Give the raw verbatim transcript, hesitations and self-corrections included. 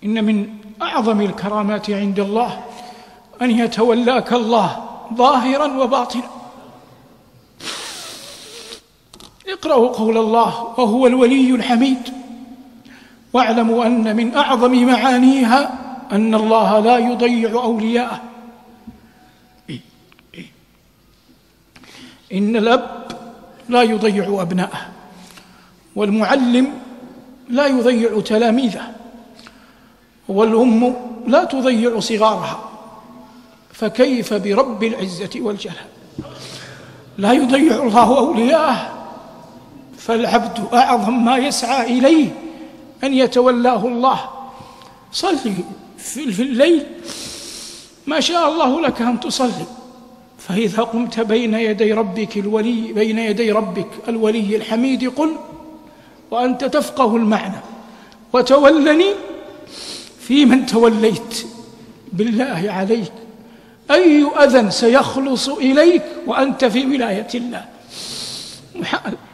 إن من أعظم الكرامات عند الله أن يتولاك الله ظاهرا وباطنا. اقرأوا قول الله: وهو الولي الحميد. واعلموا أن من أعظم معانيها أن الله لا يضيع أولياءه. إن الأب لا يضيع أبناءه، والمعلم لا يضيع تلاميذه، والأم لا تضيع صغارها، فكيف برب العزة والجلال؟ لا يضيع الله أولياءه، فالعبد أعظم ما يسعى إليه أن يتولاه الله. صلي في الليل ما شاء الله لك أن تصلي، فإذا قمت بين يدي ربك الولي بين يدي ربك الولي الحميد قل وأنت تفقه المعنى: وتولني في من توليت. بالله عليك أي أذى سيخلص إليك وأنت في ولاية الله؟